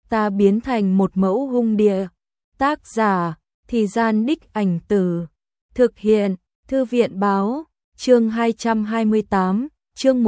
ta biến thành một mẫu hung địa. Tác giả, Thì Gian Đích Ảnh Tử. Thực hiện, Thư viện Báo. Chương 228, chương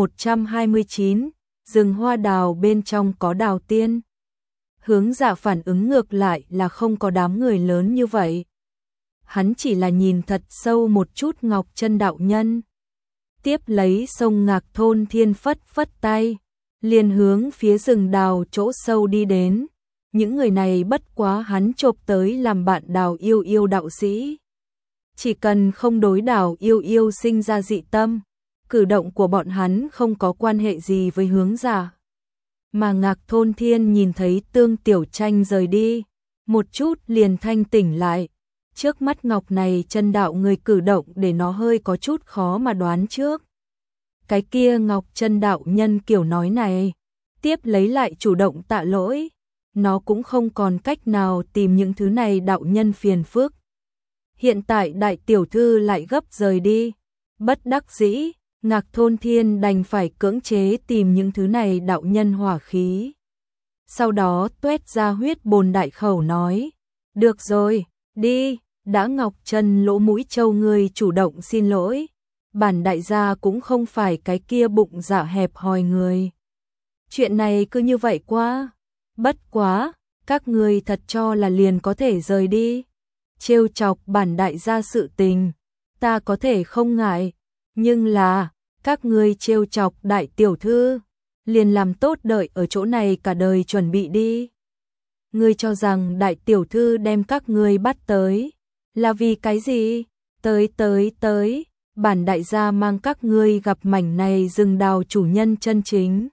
129, rừng hoa đào bên trong có đào tiên. Hướng Dạ phản ứng ngược lại là không có đám người lớn như vậy. Hắn chỉ là nhìn thật sâu một chút Ngọc Chân đạo nhân. Tiếp lấy sông Ngạc Thôn Thiên phất phất tay, liền hướng phía rừng đào chỗ sâu đi đến. Những người này bất quá hắn chộp tới làm bạn Đào Yêu Yêu đạo sĩ. Chỉ cần không đối Đào Yêu Yêu sinh ra dị tâm, cử động của bọn hắn không có quan hệ gì với Hướng Dạ. Mà Ngạc Thôn Thiên nhìn thấy Tương Tiểu Tranh rời đi, một chút liền thanh tỉnh lại. Trước mắt Ngọc này Chân đạo người cử động để nó hơi có chút khó mà đoán trước. Cái kia Ngọc Chân đạo nhân kiểu nói này, tiếp lấy lại chủ động tạ lỗi. Nó cũng không còn cách nào tìm những thứ này đạo nhân phiền phức. Hiện tại đại tiểu thư lại gấp rời đi. Bất đắc dĩ, Ngạc Thôn Thiên đành phải cưỡng chế tìm những thứ này đạo nhân hỏa khí. Sau đó tuét ra huyết bồn đại khẩu nói. Được rồi, đi, đã Ngọc Chân lỗ mũi trâu người chủ động xin lỗi. Bản đại gia cũng không phải cái kia bụng dạ hẹp hòi người. Chuyện này cứ như vậy quá. Bất quá, các người thật cho là liền có thể rời đi. Trêu chọc bản đại gia sự tình, ta có thể không ngại. Nhưng là, các người trêu chọc đại tiểu thư, liền làm tốt đợi ở chỗ này cả đời chuẩn bị đi. Ngươi cho rằng đại tiểu thư đem các ngươi bắt tới, là vì cái gì? Tới, bản đại gia mang các ngươi gặp mảnh này rừng đào chủ nhân chân chính.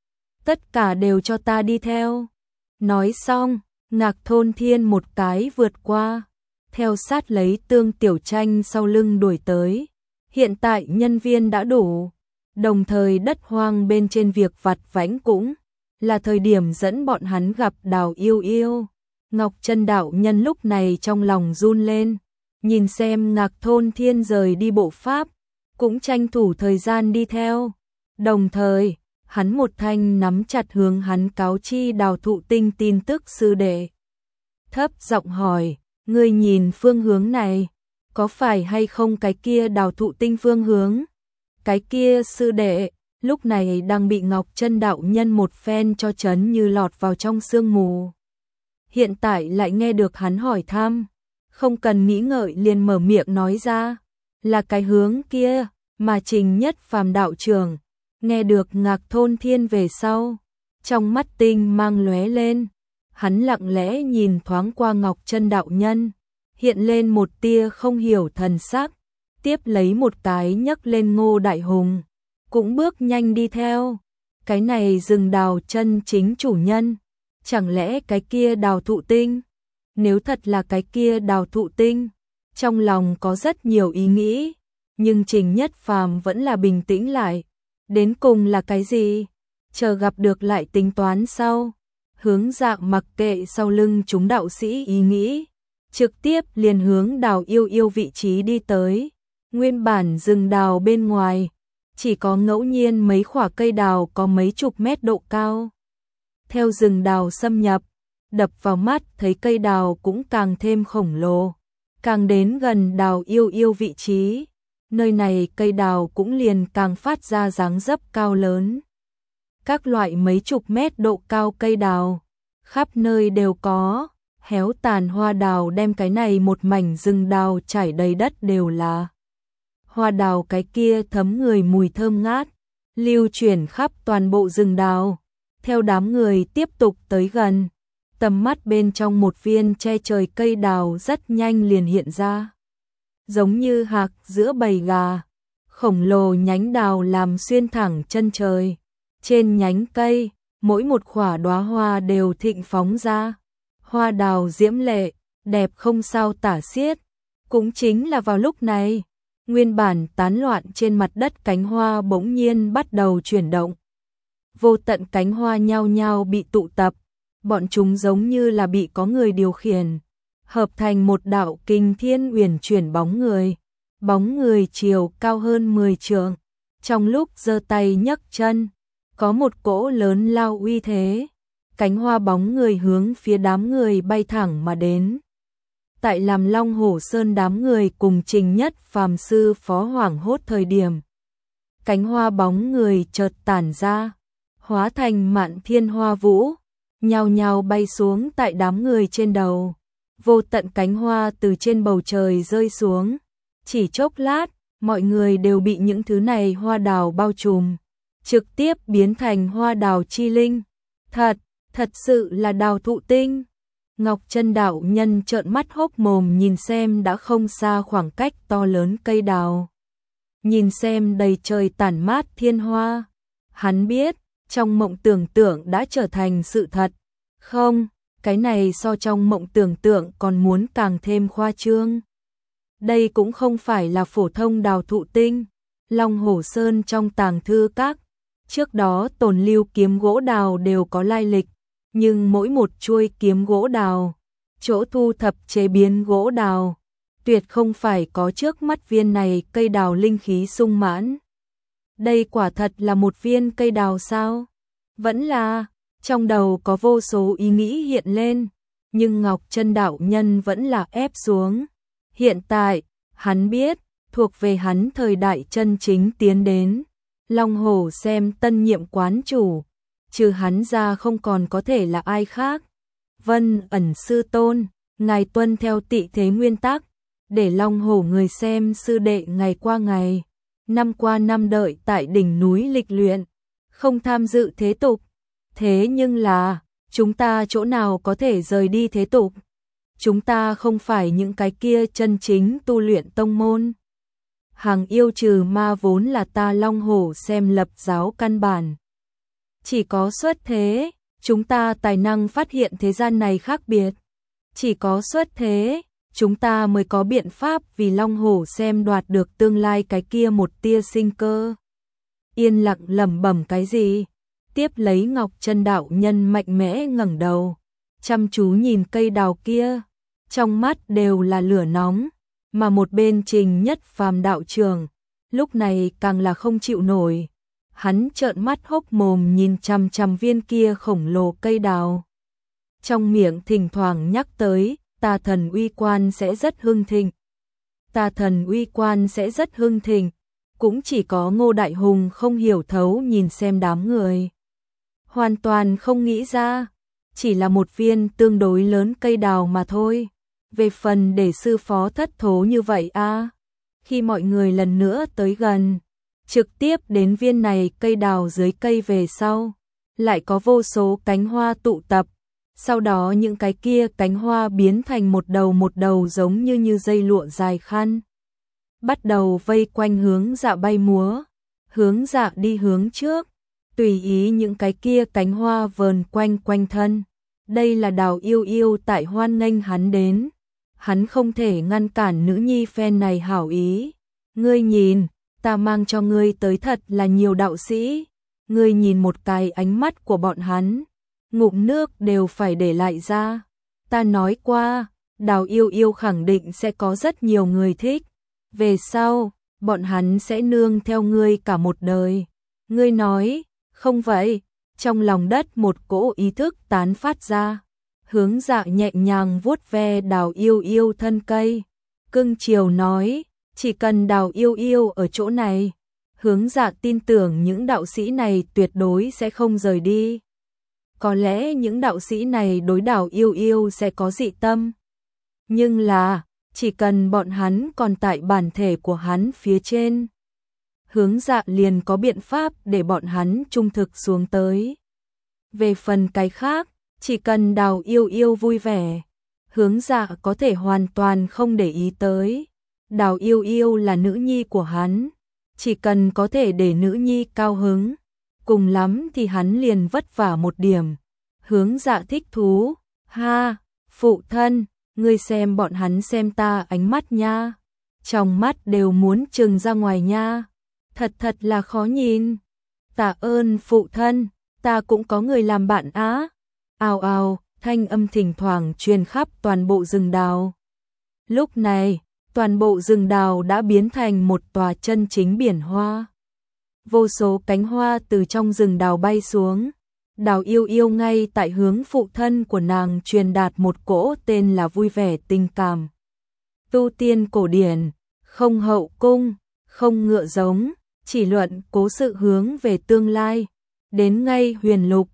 Tất cả đều cho ta đi theo. Nói xong, Ngạc Thôn Thiên một cái vượt qua, theo sát lấy Tương Tiểu Tranh sau lưng đuổi tới. Hiện tại nhân viên đã đủ, đồng thời đất hoang bên trên việc vặt vãnh cũng là thời điểm dẫn bọn hắn gặp Đào Yêu Yêu. Ngọc Chân đạo nhân lúc này trong lòng run lên, nhìn xem Ngạc Thôn Thiên rời đi bộ pháp, cũng tranh thủ thời gian đi theo. Đồng thời, hắn một thanh nắm chặt hướng hắn cáo chi Đào Thụ Tinh tin tức sư đệ. Thấp giọng hỏi, ngươi nhìn phương hướng này, có phải hay không cái kia Đào Thụ Tinh phương hướng? Cái kia sư đệ, lúc này đang bị Ngọc Chân đạo nhân một phen cho chấn như lọt vào trong sương mù. Hiện tại lại nghe được hắn hỏi thăm, không cần nghĩ ngợi liền mở miệng nói ra, là cái hướng kia, mà Trình Nhất Phàm đạo trưởng. Nghe được Ngạc Thôn Thiên về sau, trong mắt tinh mang lóe lên, hắn lặng lẽ nhìn thoáng qua Ngọc Chân đạo nhân, hiện lên một tia không hiểu thần sắc, tiếp lấy một cái nhấc lên Ngô Đại Hùng, cũng bước nhanh đi theo. Cái này rừng đào chân chính chủ nhân, chẳng lẽ cái kia Đào Thụ Tinh? Nếu thật là cái kia Đào Thụ Tinh, trong lòng có rất nhiều ý nghĩ, nhưng Trình Nhất Phàm vẫn là bình tĩnh lại. Đến cùng là cái gì? Chờ gặp được lại tính toán sau. Hướng Dạ mặc kệ sau lưng chúng đạo sĩ ý nghĩ, trực tiếp liền hướng Đào Yêu Yêu vị trí đi tới. Nguyên bản rừng đào bên ngoài, chỉ có ngẫu nhiên mấy khỏa cây đào có mấy chục mét độ cao. Theo rừng đào xâm nhập, đập vào mắt thấy cây đào cũng càng thêm khổng lồ. Càng đến gần Đào Yêu Yêu vị trí, nơi này cây đào cũng liền càng phát ra dáng dấp cao lớn. Các loại mấy chục mét độ cao cây đào, khắp nơi đều có, héo tàn hoa đào đem cái này một mảnh rừng đào trải đầy đất đều là. Hoa đào cái kia thấm người mùi thơm ngát, lưu chuyển khắp toàn bộ rừng đào. Theo đám người tiếp tục tới gần, tầm mắt bên trong một viên che trời cây đào rất nhanh liền hiện ra. Giống như hạc giữa bầy gà, khổng lồ nhánh đào làm xuyên thẳng chân trời. Trên nhánh cây, mỗi một khỏa đóa hoa đều thịnh phóng ra. Hoa đào diễm lệ, đẹp không sao tả xiết. Cũng chính là vào lúc này, nguyên bản tán loạn trên mặt đất cánh hoa bỗng nhiên bắt đầu chuyển động. Vô tận cánh hoa nhao nhao bị tụ tập, bọn chúng giống như là bị có người điều khiển, hợp thành một đạo kinh thiên uyển chuyển bóng người. Bóng người chiều cao hơn 10 trượng, trong lúc giơ tay nhấc chân, có một cỗ lớn lao uy thế. cánh hoa bóng người hướng phía đám người bay thẳng mà đến. Tại làm Long Hổ Sơn đám người cùng Trình Nhất Phàm sư phó hoảng hốt thời điểm, cánh hoa bóng người chợt tản ra, hóa thành mạn thiên hoa vũ, nhao nhao bay xuống tại đám người trên đầu. Vô tận cánh hoa từ trên bầu trời rơi xuống, chỉ chốc lát, mọi người đều bị những thứ này hoa đào bao trùm, trực tiếp biến thành hoa đào chi linh. Thật sự là đào thụ tinh. Ngọc Chân đạo nhân trợn mắt hốc mồm nhìn xem đã không xa khoảng cách to lớn cây đào. Nhìn xem đầy trời tản mát thiên hoa. Hắn biết, trong mộng tưởng tượng đã trở thành sự thật. Không, cái này so trong mộng tưởng tượng còn muốn càng thêm khoa trương. Đây cũng không phải là phổ thông đào thụ tinh. Long Hổ Sơn trong tàng thư các, trước đó tồn lưu kiếm gỗ đào đều có lai lịch. Nhưng mỗi một chuôi kiếm gỗ đào, chỗ thu thập chế biến gỗ đào, tuyệt không phải có trước mắt viên này cây đào linh khí sung mãn. Đây quả thật là một viên cây đào sao? Vẫn là, trong đầu có vô số ý nghĩ hiện lên, nhưng Ngọc Chân đạo nhân vẫn là ép xuống. Hiện tại, hắn biết, thuộc về hắn thời đại chân chính tiến đến. Long Hổ xem tân nhiệm quán chủ, trừ hắn ra không còn có thể là ai khác. Vân Ẩn sư tôn, ngài tuân theo tị thế nguyên tắc, để Long Hổ người xem sư đệ ngày qua ngày, năm qua năm đợi tại đỉnh núi lịch luyện, không tham dự thế tục. Thế nhưng là, chúng ta chỗ nào có thể rời đi thế tục? Chúng ta không phải những cái kia chân chính tu luyện tông môn. Hàng yêu trừ ma vốn là ta Long Hổ xem lập giáo căn bản. Chỉ có xuất thế, chúng ta tài năng phát hiện thế gian này khác biệt. Chỉ có xuất thế, chúng ta mới có biện pháp vì Long Hổ xem đoạt được tương lai cái kia một tia sinh cơ. Yên lặng lẩm bẩm cái gì? Tiếp lấy Ngọc Chân đạo nhân mạnh mẽ ngẩng đầu, chăm chú nhìn cây đào kia, trong mắt đều là lửa nóng, mà một bên Trình Nhất Phàm đạo trưởng, lúc này càng là không chịu nổi. Hắn trợn mắt hốc mồm nhìn chằm chằm viên kia khổng lồ cây đào. Trong miệng thỉnh thoảng nhắc tới, tà thần uy quan sẽ rất hưng thịnh. Tà thần uy quan sẽ rất hưng thịnh, cũng chỉ có Ngô Đại Hùng không hiểu thấu nhìn xem đám người. Hoàn toàn không nghĩ ra, chỉ là một viên tương đối lớn cây đào mà thôi. Về phần để sư phó thất thố như vậy khi mọi người lần nữa tới gần, trực tiếp đến viên này cây đào dưới cây về sau, lại có vô số cánh hoa tụ tập, sau đó những cái kia cánh hoa biến thành một đầu giống như dây lụa dài khăn. Bắt đầu vây quanh Hướng Dạ bay múa, Hướng Dạ đi hướng trước, tùy ý những cái kia cánh hoa vờn quanh thân. Đây là Đào Yêu Yêu tại hoan nghênh hắn đến. Hắn không thể ngăn cản nữ nhi phen này hảo ý. Ngươi nhìn, ta mang cho ngươi tới thật là nhiều đạo sĩ. Ngươi nhìn một cái ánh mắt của bọn hắn, ngụm nước đều phải để lại ra. Ta nói qua, Đào Yêu Yêu khẳng định sẽ có rất nhiều người thích. Về sau, bọn hắn sẽ nương theo ngươi cả một đời. Ngươi nói, không vậy? Trong lòng đất một cỗ ý thức tán phát ra. Hướng Dạ nhẹ nhàng vuốt ve Đào Yêu Yêu thân cây, cưng chiều nói, chỉ cần Đào Yêu Yêu ở chỗ này, Hướng Dạ tin tưởng những đạo sĩ này tuyệt đối sẽ không rời đi. Có lẽ những đạo sĩ này đối Đào Yêu Yêu sẽ có dị tâm, nhưng là, chỉ cần bọn hắn còn tại bản thể của hắn phía trên, Hướng Dạ liền có biện pháp để bọn hắn trung thực xuống tới. Về phần cái khác, chỉ cần Đào Yêu Yêu vui vẻ, Hướng Dạ có thể hoàn toàn không để ý tới. Đào Yêu Yêu là nữ nhi của hắn, chỉ cần có thể để nữ nhi cao hứng, cùng lắm thì hắn liền vất vả một điểm. Hướng Dạ thích thú, ha, phụ thân, ngươi xem bọn hắn xem ta ánh mắt nha, trong mắt đều muốn trừng ra ngoài nha, thật là khó nhìn. Tạ ơn phụ thân, ta cũng có người làm bạn á. Ào ào, thanh âm thỉnh thoảng truyền khắp toàn bộ rừng đào. Lúc này, toàn bộ rừng đào đã biến thành một tòa chân chính biển hoa. Vô số cánh hoa từ trong rừng đào bay xuống, Đào Yêu Yêu ngay tại hướng phụ thân của nàng truyền đạt một cỗ tên là vui vẻ tình cảm. Tu tiên cổ điển, không hậu cung, không ngựa giống, chỉ luận cố sự hướng về tương lai. Đến ngay huyền lục,